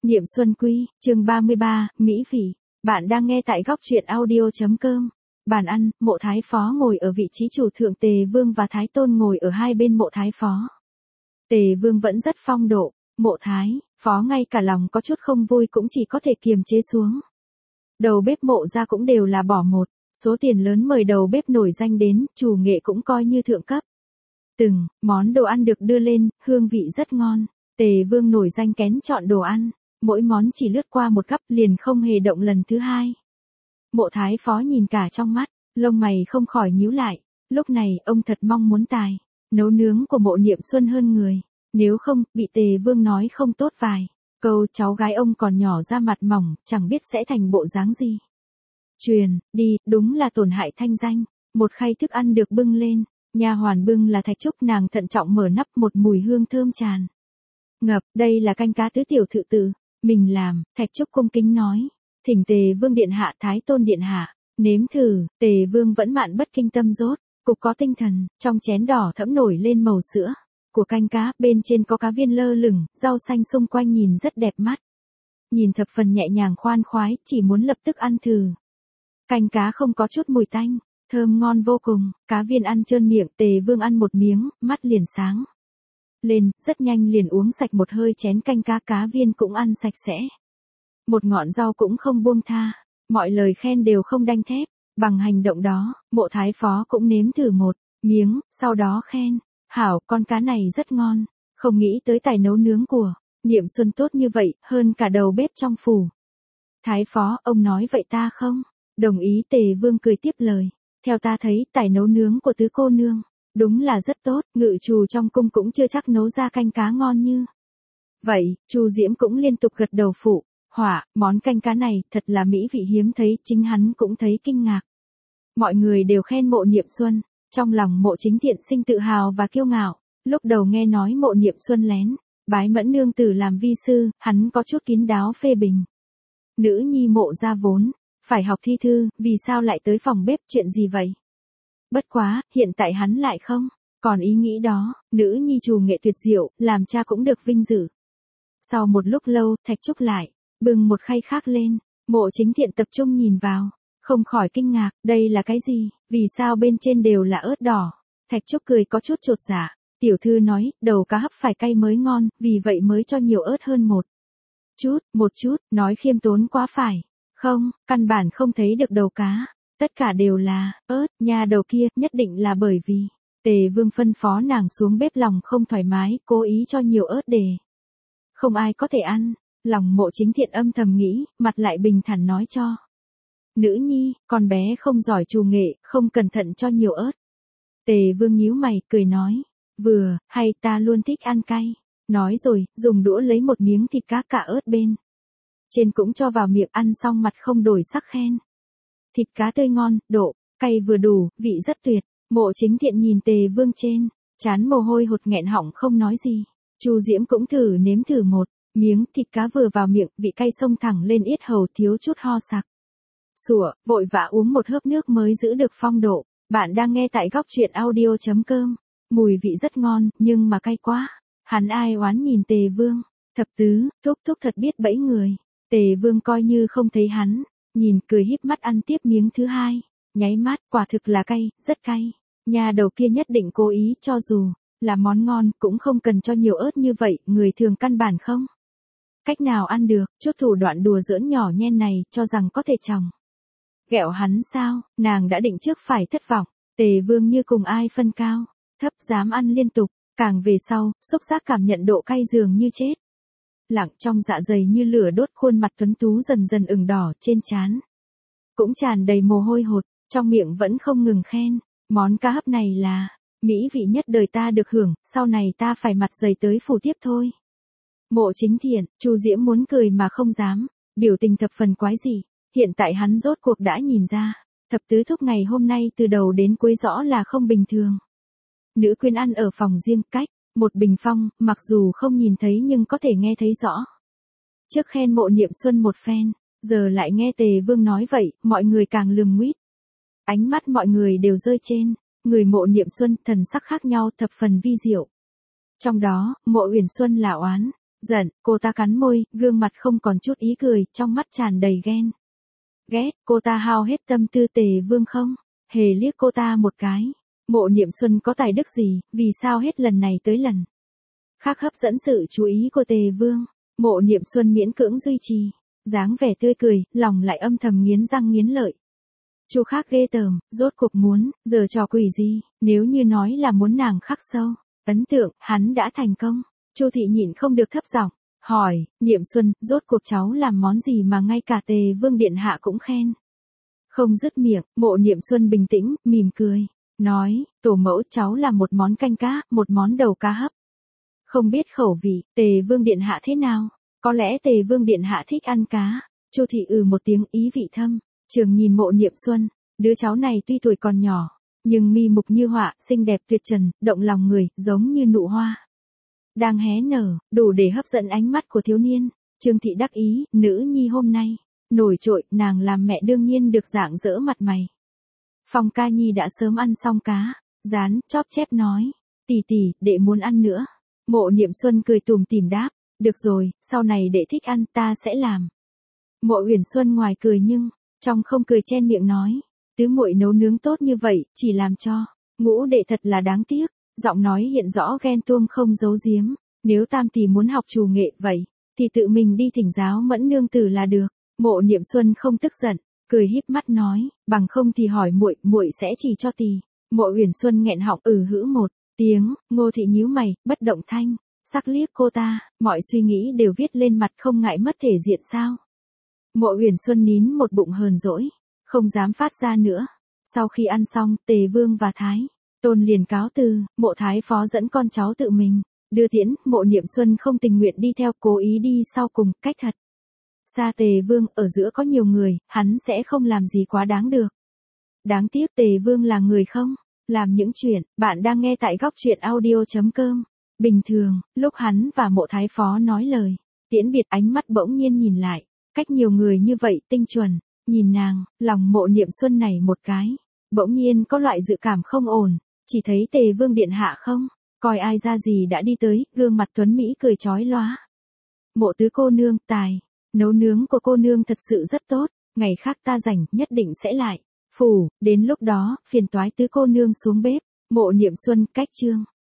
Niệm Xuân Quy, chương 33, Mỹ Vị. Bạn đang nghe tại góc truyện audio.com. Bàn ăn, Mộ Thái Phó ngồi ở vị trí chủ thượng, Tề Vương và Thái Tôn ngồi ở hai bên Mộ Thái Phó. Tề Vương vẫn rất phong độ, Mộ Thái Phó ngay cả lòng có chút không vui cũng chỉ có thể kiềm chế xuống. Đầu bếp Mộ gia cũng đều là bỏ một số tiền lớn mời đầu bếp nổi danh đến, chủ nghệ cũng coi như thượng cấp. Từng món đồ ăn được đưa lên, hương vị rất ngon. Tề Vương nổi danh kén chọn đồ ăn, mỗi món chỉ lướt qua một gắp liền không hề động lần thứ hai. Mộ Thái Phó nhìn cả trong mắt, lông mày không khỏi nhíu lại, lúc này ông thật mong muốn tài nấu nướng của Mộ Niệm Xuân hơn người, nếu không, bị Tề Vương nói không tốt vài câu, cháu gái ông còn nhỏ da mặt mỏng, chẳng biết sẽ thành bộ dáng gì. Truyền đi, đúng là tổn hại thanh danh. Một khay thức ăn được bưng lên, nha hoàn bưng là Thạch Trúc, nàng thận trọng mở nắp, một mùi hương thơm tràn ngập, đây là canh cá tứ tiểu thự tử mình làm. Thạch Trúc cung kính nói, thỉnh Tề Vương điện hạ, Thái Tôn điện hạ nếm thử. Tề Vương vẫn mạn bất kinh tâm rốt cục có tinh thần, trong chén đỏ thẫm nổi lên màu sữa của canh cá, bên trên có cá viên lơ lửng, rau xanh xung quanh nhìn rất đẹp mắt, nhìn thập phần nhẹ nhàng khoan khoái, chỉ muốn lập tức ăn thử. Canh cá không có chút mùi tanh, thơm ngon vô cùng, cá viên ăn trơn miệng. Tề Vương ăn một miếng, mắt liền sáng lên, rất nhanh liền uống sạch một hơi chén canh cá, cá viên cũng ăn sạch sẽ. Một ngọn rau cũng không buông tha, mọi lời khen đều không đanh thép. Bằng hành động đó, Mộ Thái Phó cũng nếm thử một miếng, sau đó khen, hảo, con cá này rất ngon, không nghĩ tới tài nấu nướng của Niệm Xuân tốt như vậy, hơn cả đầu bếp trong phủ. Thái Phó, ông nói vậy ta không đồng ý. Tề Vương cười tiếp lời, theo ta thấy, tài nấu nướng của tứ cô nương đúng là rất tốt, ngự trù trong cung cũng chưa chắc nấu ra canh cá ngon như vậy. Chu Diễm cũng liên tục gật đầu phụ họa, món canh cá này thật là mỹ vị hiếm thấy, chính hắn cũng thấy kinh ngạc. Mọi người đều khen Mộ Niệm Xuân, trong lòng Mộ Chính Thiện sinh tự hào và kiêu ngạo. Lúc đầu nghe nói Mộ Niệm Xuân lén bái Mẫn nương tử làm vi sư, hắn có chút kín đáo phê bình. Nữ nhi Mộ gia vốn phải học thi thư, vì sao lại tới phòng bếp, chuyện gì vậy? Bất quá, hiện tại hắn lại không còn ý nghĩ đó, nữ nhi trù nghệ tuyệt diệu, làm cha cũng được vinh dự. Sau một lúc lâu, Thạch Trúc lại bưng một khay khác lên, Mộ Chính Thiện tập trung nhìn vào, không khỏi kinh ngạc, đây là cái gì, vì sao bên trên đều là ớt đỏ? Thạch Trúc cười có chút chột dạ, tiểu thư nói, đầu cá hấp phải cay mới ngon, vì vậy mới cho nhiều ớt hơn một chút, nói khiêm tốn quá phải không, căn bản không thấy được đầu cá, tất cả đều là ớt. Nhà đầu kia, nhất định là bởi vì Tề Vương phân phó nàng xuống bếp, lòng không thoải mái, cố ý cho nhiều ớt để không ai có thể ăn. Lòng Mộ Chính Thiện âm thầm nghĩ, mặt lại bình thản nói cho nữ nhi, con bé không giỏi trù nghệ, không cẩn thận cho nhiều ớt. Tề Vương nhíu mày, cười nói, vừa hay ta luôn thích ăn cay. Nói rồi, dùng đũa lấy một miếng thịt cá cả ớt bên trên cũng cho vào miệng, ăn xong mặt không đổi sắc khen, thịt cá tươi ngon, độ cay vừa đủ, vị rất tuyệt. Mộ Chính Thiện nhìn Tề Vương trên trán mồ hôi hột, nghẹn họng không nói gì. Chu Diễm cũng nếm thử một miếng, thịt cá vừa vào miệng, vị cay xông thẳng lên yết hầu, thiếu chút ho sặc sủa, vội vã uống một hớp nước mới giữ được phong độ. Bạn đang nghe tại góc truyện audio.com. Mùi vị rất ngon, nhưng mà cay quá. Hắn ai oán nhìn Tề Vương, thập tứ, thúc thúc thật biết bẫy người. Tề Vương coi như không thấy hắn, nhìn cười híp mắt ăn tiếp miếng thứ hai, nháy mắt, quả thực là cay, rất cay. Nhà đầu kia nhất định cố ý, cho dù là món ngon, cũng không cần cho nhiều ớt như vậy, người thường căn bản không cách nào ăn được. Chút thủ đoạn đùa giỡn nhỏ nhen này, cho rằng có thể chồng ghẹo hắn sao, nàng đã định trước phải thất vọng. Tề Vương như cùng ai phân cao thấp, dám ăn liên tục, càng về sau, xúc giác cảm nhận độ cay dường như chết lặng trong dạ dày như lửa đốt, khuôn mặt tuấn tú dần dần ửng đỏ, trên trán cũng tràn đầy mồ hôi hột, trong miệng vẫn không ngừng khen, món cá hấp này là mỹ vị nhất đời ta được hưởng, sau này ta phải mặt dày tới phủ tiếp thôi. Mộ Chính Thiện, Chu Diễm muốn cười mà không dám, biểu tình thập phần quái dị. Hiện tại hắn rốt cuộc đã nhìn ra, thập tứ thúc ngày hôm nay từ đầu đến cuối rõ là không bình thường. Nữ quyến ăn ở phòng riêng, cách một bình phong, mặc dù không nhìn thấy nhưng có thể nghe thấy rõ. Trước khen Mộ Niệm Xuân một phen, giờ lại nghe Tề Vương nói vậy, mọi người càng lườm nguýt. Ánh mắt mọi người đều rơi trên người Mộ Niệm Xuân, thần sắc khác nhau, thập phần vi diệu. Trong đó, Mộ Uyển Xuân là oán Giận, cô ta cắn môi, gương mặt không còn chút ý cười, trong mắt tràn đầy ghen. Ghét, cô ta hao hết tâm tư Tề Vương không? Hề liếc cô ta một cái. Mộ Niệm Xuân có tài đức gì, vì sao hết lần này tới lần khác hấp dẫn sự chú ý của Tề Vương? Mộ Niệm Xuân miễn cưỡng duy trì dáng vẻ tươi cười, lòng lại âm thầm nghiến răng nghiến lợi. Chu Khác ghê tởm, rốt cuộc muốn, giờ trò quỷ gì, nếu như nói là muốn nàng khắc sâu ấn tượng, hắn đã thành công. Chu Thị nhịn không được thấp giọng hỏi, Niệm Xuân, rốt cuộc cháu làm món gì mà ngay cả Tề Vương điện hạ cũng khen? Không dứt miệng, Mộ Niệm Xuân bình tĩnh, mỉm cười, nói, tổ mẫu cháu làm một món canh cá, một món đầu cá hấp. Không biết khẩu vị, Tề Vương điện hạ thế nào? Có lẽ Tề Vương điện hạ thích ăn cá. Chu Thị một tiếng ý vị thâm, trường nhìn Mộ Niệm Xuân, đứa cháu này tuy tuổi còn nhỏ, nhưng mi mục như họa, xinh đẹp tuyệt trần, động lòng người, giống như nụ hoa đang hé nở, đủ để hấp dẫn ánh mắt của thiếu niên. Trương Thị đắc ý, nữ nhi hôm nay nổi trội, nàng làm mẹ đương nhiên được rạng rỡ mặt mày. Phong Ca Nhi đã sớm ăn xong cá rán, chóp chép nói, tỷ tỷ, đệ muốn ăn nữa. Mộ Niệm Xuân cười tủm tỉm đáp, được rồi, sau này đệ thích ăn ta sẽ làm. Mộ Uyển Xuân ngoài cười nhưng trong không cười chen miệng nói, tứ muội nấu nướng tốt như vậy, chỉ làm cho Ngũ đệ thật là đáng tiếc. Giọng nói hiện rõ ghen tuông không giấu giếm, nếu tam tỷ muốn học trù nghệ vậy, thì tự mình đi thỉnh giáo Mẫn nương tử là được. Mộ Niệm Xuân không tức giận, cười híp mắt nói, bằng không thì hỏi muội, muội sẽ chỉ cho tỷ. Mộ Uyển Xuân nghẹn họng hữ một tiếng, Ngô Thị nhíu mày, bất động thanh sắc liếc cô ta, mọi suy nghĩ đều viết lên mặt không ngại mất thể diện sao? Mộ Uyển Xuân nín một bụng hờn dỗi, không dám phát ra nữa. Sau khi ăn xong, Tề Vương và Thái Tôn liền cáo từ, Mộ Thái Phó dẫn con cháu tự mình đưa tiễn. Mộ Niệm Xuân không tình nguyện đi theo, cố ý đi sau cùng, cách thật xa Tề Vương, ở giữa có nhiều người, hắn sẽ không làm gì quá đáng được. Đáng tiếc Tề Vương là người không làm những chuyện. Bạn đang nghe tại góc truyện audio.com. Bình thường, lúc hắn và Mộ Thái Phó nói lời tiễn biệt, ánh mắt bỗng nhiên nhìn lại, cách nhiều người như vậy tinh chuẩn, nhìn nàng, lòng Mộ Niệm Xuân này một cái, bỗng nhiên có loại dự cảm không ổn. Chỉ thấy Tề Vương điện hạ không coi ai ra gì đã đi tới, gương mặt tuấn mỹ cười chói lóa. Mộ tứ cô nương, tài nấu nướng của cô nương thật sự rất tốt, ngày khác ta rảnh nhất định sẽ lại phủ, đến lúc đó phiền toái tứ cô nương xuống bếp. Mộ Niệm Xuân cách chương